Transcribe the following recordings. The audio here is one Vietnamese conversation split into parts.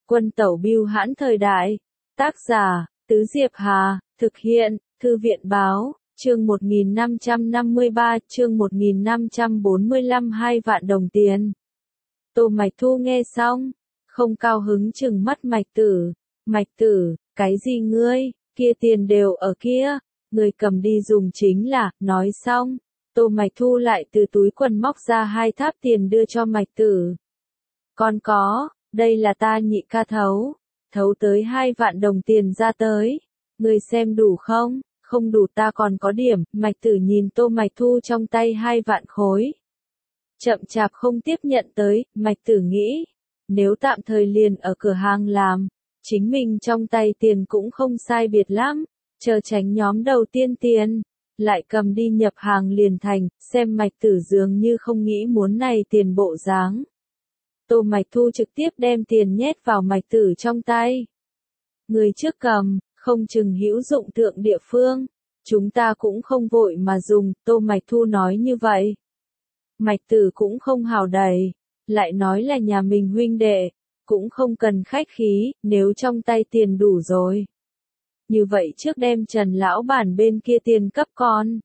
Quân tẩu bưu hãn thời đại. Tác giả, Tứ Diệp Hà, thực hiện, Thư viện báo, chương 1553, chương 1545 2 vạn đồng tiền. Tô Mạch Thu nghe xong, không cao hứng trừng mắt Mạch Tử. Mạch Tử, cái gì ngươi, kia tiền đều ở kia, ngươi cầm đi dùng chính là, nói xong. Tô Mạch Thu lại từ túi quần móc ra 2 tháp tiền đưa cho Mạch Tử. Còn có, đây là ta nhị ca thấu tới 2 vạn đồng tiền ra tới. Ngươi xem đủ không? Không đủ ta còn có điểm. Mạch Tử nhìn Tô Mạch Thu trong tay 2 vạn khối. Chậm chạp không tiếp nhận tới, Mạch Tử nghĩ, nếu tạm thời liền ở cửa hàng làm, chính mình trong tay tiền cũng không sai biệt lắm, chờ tránh nhóm đầu tiên tiền, lại cầm đi nhập hàng liền thành, xem Mạch Tử dường như không nghĩ muốn này tiền bộ dáng. Tô Mạch Thu trực tiếp đem tiền nhét vào Mạch Tử trong tay. Người trước cầm, không chừng hữu dụng thượng địa phương, chúng ta cũng không vội mà dùng, Tô Mạch Thu nói như vậy. Mạch Tử cũng không hào đẩy, lại nói là nhà mình huynh đệ, cũng không cần khách khí, nếu trong tay tiền đủ rồi. Như vậy trước đem Trần lão bản bên kia tiền cấp con.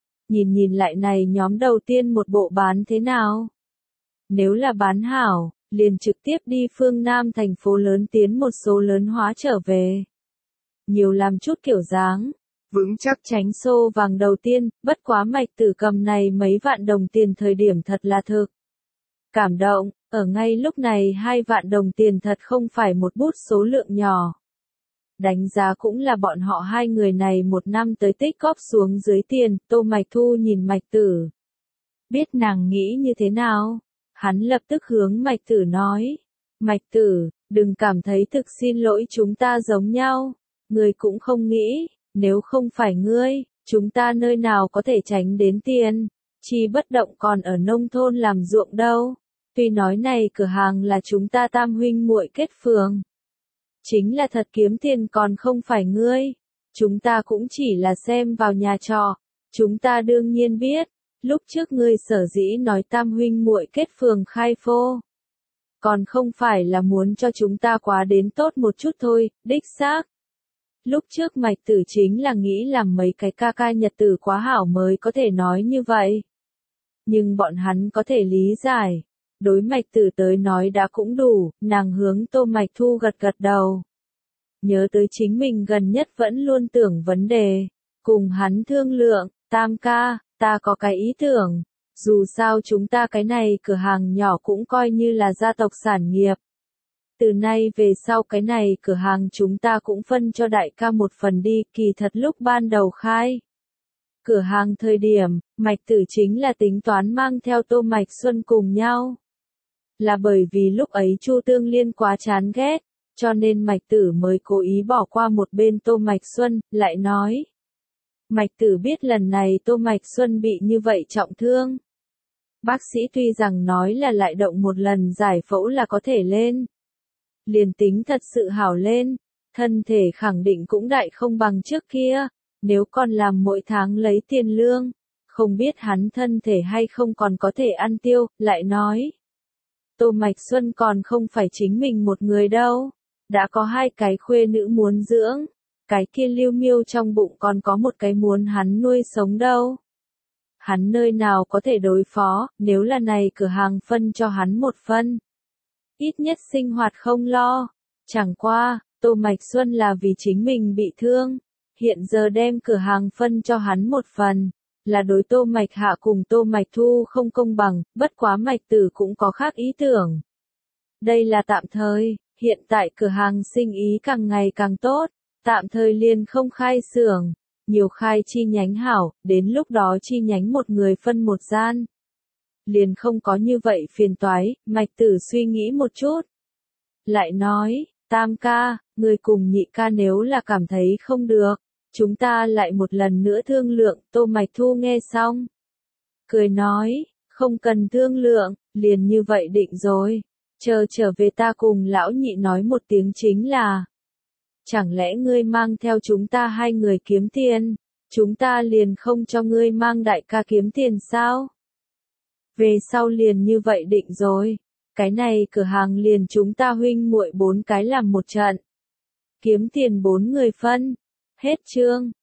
Nhìn lại này nhóm đầu tiên một bộ bán thế nào? Nếu là bán hảo, liền trực tiếp đi phương Nam thành phố lớn tiến một số lớn hóa trở về. Nhiều làm chút kiểu dáng, vững chắc tránh xô vàng đầu tiên, bất quá Mạch Tử cầm này mấy vạn đồng tiền thời điểm thật là thực. Cảm động, ở ngay lúc này 2 vạn đồng tiền thật không phải một bút số lượng nhỏ. Đánh giá cũng là bọn họ hai người này một năm tới tích góp xuống dưới tiền, Tô Mạch Thu nhìn Mạch Tử. Biết nàng nghĩ như thế nào? Hắn lập tức hướng Mạch Tử nói. Mạch Tử, đừng cảm thấy thực xin lỗi chúng ta giống nhau. Ngươi cũng không nghĩ, nếu không phải ngươi, chúng ta nơi nào có thể tránh đến tiền. Chi bất động còn ở nông thôn làm ruộng đâu. Tuy nói này cửa hàng là chúng ta tam huynh muội kết phường. Chính là thật kiếm tiền còn không phải ngươi. Chúng ta cũng chỉ là xem vào nhà trọ. Chúng ta đương nhiên biết. Lúc trước ngươi sở dĩ nói tam huynh muội kết phường khai phô. Còn không phải là muốn cho chúng ta quá đến tốt một chút thôi, đích xác. Lúc trước Mạch Tử chính là nghĩ làm mấy cái ca ca nhật tử quá hảo mới có thể nói như vậy. Nhưng bọn hắn có thể lý giải. Đối Mạch Tử tới nói đã cũng đủ, nàng hướng Tô Mạch Thu gật gật đầu. Nhớ tới chính mình gần nhất vẫn luôn tưởng vấn đề. Cùng hắn thương lượng, Tam ca, ta có cái ý tưởng. Dù sao chúng ta cái này cửa hàng nhỏ cũng coi như là gia tộc sản nghiệp. Từ nay về sau cái này cửa hàng chúng ta cũng phân cho đại ca một phần đi, kỳ thật lúc ban đầu khai. Cửa hàng thời điểm, Mạch Tử chính là tính toán mang theo Tô Mạch Xuân cùng nhau. Là bởi vì lúc ấy Chu Tương Liên quá chán ghét, cho nên Mạch Tử mới cố ý bỏ qua một bên Tô Mạch Xuân, lại nói. Mạch Tử biết lần này Tô Mạch Xuân bị như vậy trọng thương. Bác sĩ tuy rằng nói là lại động một lần giải phẫu là có thể lên. Liền tính thật sự hảo lên, thân thể khẳng định cũng đại không bằng trước kia, nếu còn làm mỗi tháng lấy tiền lương, không biết hắn thân thể hay không còn có thể ăn tiêu, lại nói. Tô Mạch Xuân còn không phải chính mình một người đâu, đã có 2 cái khuê nữ muốn dưỡng, cái kia Lưu Miêu trong bụng còn có một cái muốn hắn nuôi sống đâu. Hắn nơi nào có thể đối phó, nếu là này cửa hàng phân cho hắn một phân. Ít nhất sinh hoạt không lo. Chẳng qua, Tô Mạch Xuân là vì chính mình bị thương. Hiện giờ đem cửa hàng phân cho hắn một phần. Là đối Tô Mạch Hạ cùng Tô Mạch Thu không công bằng, bất quá Mạch Tử cũng có khác ý tưởng. Đây là tạm thời, hiện tại cửa hàng sinh ý càng ngày càng tốt. Tạm thời liền không khai xưởng. Nhiều khai chi nhánh hảo, đến lúc đó chi nhánh một người phân một gian. Liền không có như vậy phiền toái, Mạch Tử suy nghĩ một chút. Lại nói, Tam ca, người cùng nhị ca nếu là cảm thấy không được, chúng ta lại một lần nữa thương lượng, Tô Mạch Thu nghe xong. Cười nói, không cần thương lượng, liền như vậy định rồi, chờ trở về ta cùng lão nhị nói một tiếng chính là. Chẳng lẽ ngươi mang theo chúng ta 2 người kiếm tiền, chúng ta liền không cho ngươi mang đại ca kiếm tiền sao? Về sau liền như vậy định rồi, cái này cửa hàng liền chúng ta huynh muội 4 cái làm một trận. Kiếm tiền 4 người phân. Hết chương.